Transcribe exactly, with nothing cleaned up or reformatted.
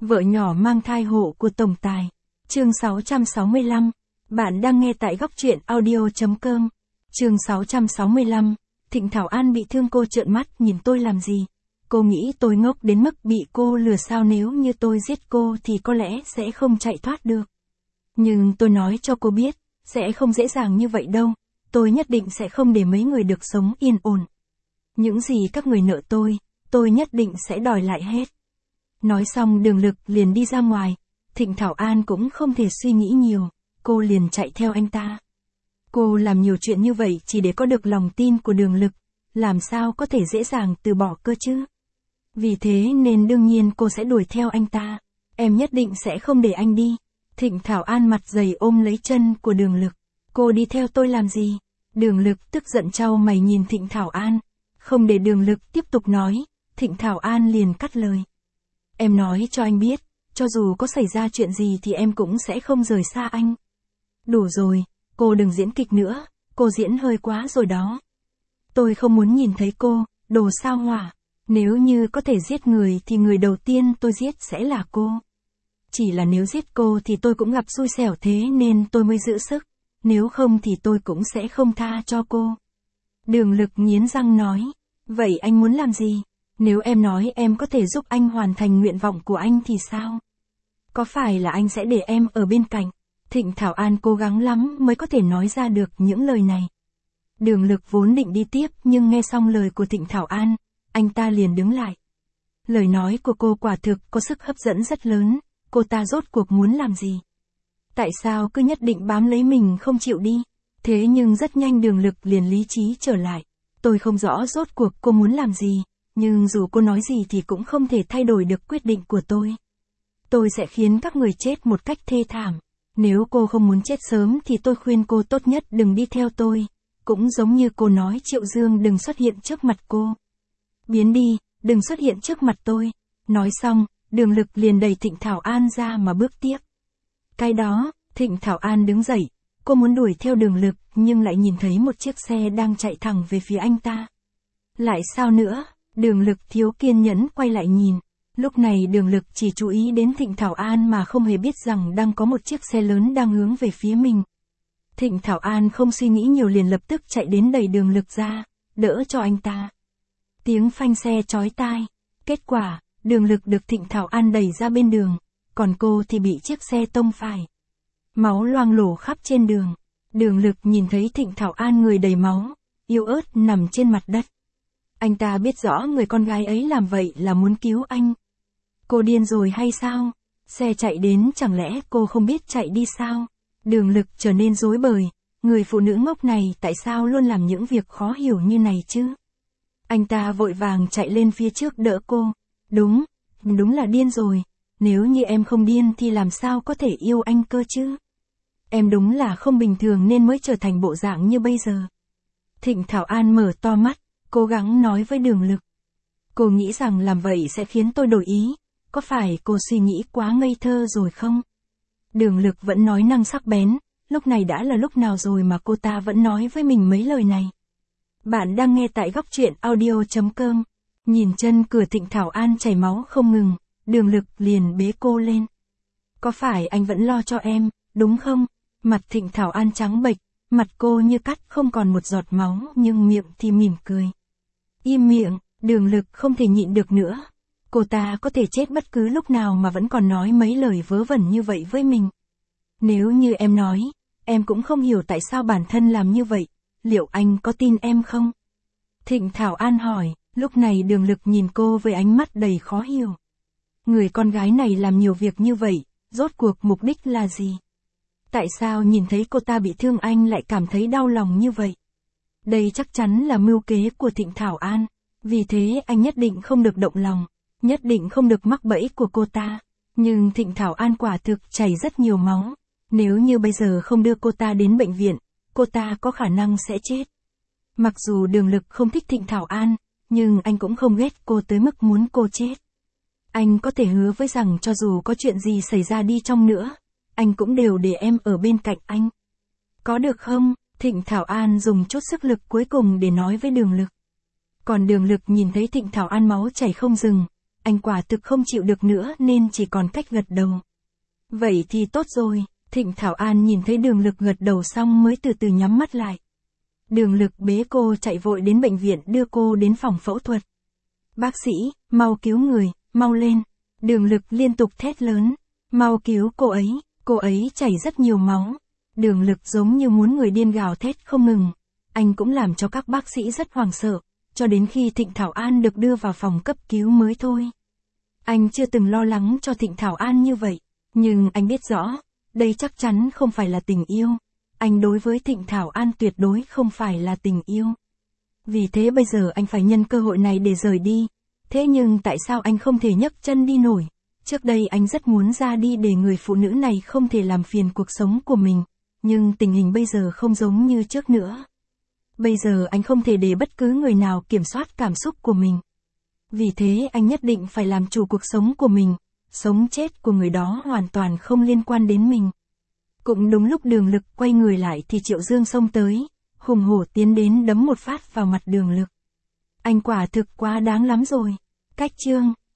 Vợ nhỏ mang thai hộ của tổng tài. Chương sáu trăm sáu mươi lăm. Bạn đang nghe tại góc truyện audio chấm com. Chương sáu trăm sáu mươi lăm. Thịnh Thảo An bị thương. Cô trợn mắt nhìn tôi làm gì? Cô nghĩ tôi ngốc đến mức bị cô lừa sao? Nếu như tôi giết cô thì có lẽ sẽ không chạy thoát được. Nhưng tôi nói cho cô biết, sẽ không dễ dàng như vậy đâu. Tôi nhất định sẽ không để mấy người được sống yên ổn. Những gì các người nợ tôi, tôi nhất định sẽ đòi lại hết. Nói xong Đường Lực liền đi ra ngoài. Thịnh Thảo An cũng không thể suy nghĩ nhiều, cô liền chạy theo anh ta. Cô làm nhiều chuyện như vậy chỉ để có được lòng tin của Đường Lực, làm sao có thể dễ dàng từ bỏ cơ chứ? Vì thế nên đương nhiên cô sẽ đuổi theo anh ta. Em nhất định sẽ không để anh đi. Thịnh Thảo An mặt dày ôm lấy chân của Đường Lực. Cô đi theo tôi làm gì? Đường Lực tức giận chau mày nhìn Thịnh Thảo An. Không để Đường Lực tiếp tục nói, Thịnh Thảo An liền cắt lời. Em nói cho anh biết, cho dù có xảy ra chuyện gì thì em cũng sẽ không rời xa anh. Đủ rồi, cô đừng diễn kịch nữa, cô diễn hơi quá rồi đó. Tôi không muốn nhìn thấy cô, đồ sao hỏa. Nếu như có thể giết người thì người đầu tiên tôi giết sẽ là cô. Chỉ là nếu giết cô thì tôi cũng gặp xui xẻo, thế nên tôi mới giữ sức. Nếu không thì tôi cũng sẽ không tha cho cô. Đường Lực nghiến răng nói. Vậy anh muốn làm gì? Nếu em nói em có thể giúp anh hoàn thành nguyện vọng của anh thì sao? Có phải là anh sẽ để em ở bên cạnh? Thịnh Thảo An cố gắng lắm mới có thể nói ra được những lời này. Đường Lực vốn định đi tiếp nhưng nghe xong lời của Thịnh Thảo An, anh ta liền đứng lại. Lời nói của cô quả thực có sức hấp dẫn rất lớn, cô ta rốt cuộc muốn làm gì? Tại sao cứ nhất định bám lấy mình không chịu đi? Thế nhưng rất nhanh Đường Lực liền lý trí trở lại. Tôi không rõ rốt cuộc cô muốn làm gì, nhưng dù cô nói gì thì cũng không thể thay đổi được quyết định của tôi. Tôi sẽ khiến các người chết một cách thê thảm. Nếu cô không muốn chết sớm thì tôi khuyên cô tốt nhất đừng đi theo tôi. Cũng giống như cô nói Triệu Dương đừng xuất hiện trước mặt cô. Biến đi, đừng xuất hiện trước mặt tôi. Nói xong, Đường Lực liền đẩy Thịnh Thảo An ra mà bước tiếp. Cái đó, Thịnh Thảo An đứng dậy. Cô muốn đuổi theo Đường Lực nhưng lại nhìn thấy một chiếc xe đang chạy thẳng về phía anh ta. Lại sao nữa? Đường Lực thiếu kiên nhẫn quay lại nhìn. Lúc này Đường Lực chỉ chú ý đến Thịnh Thảo An mà không hề biết rằng đang có một chiếc xe lớn đang hướng về phía mình. Thịnh Thảo An không suy nghĩ nhiều liền lập tức chạy đến đẩy Đường Lực ra, đỡ cho anh ta. Tiếng phanh xe chói tai. Kết quả, Đường Lực được Thịnh Thảo An đẩy ra bên đường, còn cô thì bị chiếc xe tông phải. Máu loang lổ khắp trên đường. Đường Lực nhìn thấy Thịnh Thảo An người đầy máu, yếu ớt nằm trên mặt đất. Anh ta biết rõ người con gái ấy làm vậy là muốn cứu anh. Cô điên rồi hay sao? Xe chạy đến chẳng lẽ cô không biết chạy đi sao? Đường Lực trở nên rối bời. Người phụ nữ ngốc này tại sao luôn làm những việc khó hiểu như này chứ? Anh ta vội vàng chạy lên phía trước đỡ cô. Đúng, đúng là điên rồi. Nếu như em không điên thì làm sao có thể yêu anh cơ chứ? Em đúng là không bình thường nên mới trở thành bộ dạng như bây giờ. Thịnh Thảo An mở to mắt, cố gắng nói với Đường Lực. Cô nghĩ rằng làm vậy sẽ khiến tôi đổi ý. Có phải cô suy nghĩ quá ngây thơ rồi không? Đường Lực vẫn nói năng sắc bén. Lúc này đã là lúc nào rồi mà cô ta vẫn nói với mình mấy lời này? Bạn đang nghe tại góc truyện audio chấm com. Nhìn chân cửa Thịnh Thảo An chảy máu không ngừng, Đường Lực liền bế cô lên. Có phải anh vẫn lo cho em, đúng không? Mặt Thịnh Thảo An trắng bệch, mặt cô như cắt không còn một giọt máu nhưng miệng thì mỉm cười. Im miệng, Đường Lực không thể nhịn được nữa. Cô ta có thể chết bất cứ lúc nào mà vẫn còn nói mấy lời vớ vẩn như vậy với mình. Nếu như em nói, em cũng không hiểu tại sao bản thân làm như vậy, liệu anh có tin em không? Thịnh Thảo An hỏi, lúc này Đường Lực nhìn cô với ánh mắt đầy khó hiểu. Người con gái này làm nhiều việc như vậy, rốt cuộc mục đích là gì? Tại sao nhìn thấy cô ta bị thương anh lại cảm thấy đau lòng như vậy? Đây chắc chắn là mưu kế của Thịnh Thảo An, vì thế anh nhất định không được động lòng, nhất định không được mắc bẫy của cô ta. Nhưng Thịnh Thảo An quả thực chảy rất nhiều máu, nếu như bây giờ không đưa cô ta đến bệnh viện, cô ta có khả năng sẽ chết. Mặc dù Đường Lực không thích Thịnh Thảo An, nhưng anh cũng không ghét cô tới mức muốn cô chết. Anh có thể hứa với rằng cho dù có chuyện gì xảy ra đi chăng nữa, anh cũng đều để em ở bên cạnh anh. Có được không? Thịnh Thảo An dùng chút sức lực cuối cùng để nói với Đường Lực. Còn Đường Lực nhìn thấy Thịnh Thảo An máu chảy không dừng, anh quả thực không chịu được nữa nên chỉ còn cách gật đầu. Vậy thì tốt rồi, Thịnh Thảo An nhìn thấy Đường Lực gật đầu xong mới từ từ nhắm mắt lại. Đường Lực bế cô chạy vội đến bệnh viện đưa cô đến phòng phẫu thuật. Bác sĩ, mau cứu người, mau lên. Đường Lực liên tục thét lớn, mau cứu cô ấy, cô ấy chảy rất nhiều máu. Đường Lực giống như muốn người điên gào thét không ngừng. Anh cũng làm cho các bác sĩ rất hoảng sợ, cho đến khi Thịnh Thảo An được đưa vào phòng cấp cứu mới thôi. Anh chưa từng lo lắng cho Thịnh Thảo An như vậy, nhưng anh biết rõ, đây chắc chắn không phải là tình yêu. Anh đối với Thịnh Thảo An tuyệt đối không phải là tình yêu. Vì thế bây giờ anh phải nhân cơ hội này để rời đi. Thế nhưng tại sao anh không thể nhấc chân đi nổi? Trước đây anh rất muốn ra đi để người phụ nữ này không thể làm phiền cuộc sống của mình. Nhưng tình hình bây giờ không giống như trước nữa. Bây giờ anh không thể để bất cứ người nào kiểm soát cảm xúc của mình. Vì thế anh nhất định phải làm chủ cuộc sống của mình. Sống chết của người đó hoàn toàn không liên quan đến mình. Cũng đúng lúc Đường Lực quay người lại thì Triệu Dương xông tới, hùng hổ tiến đến đấm một phát vào mặt Đường Lực. Anh quả thực quá đáng lắm rồi. Cách chương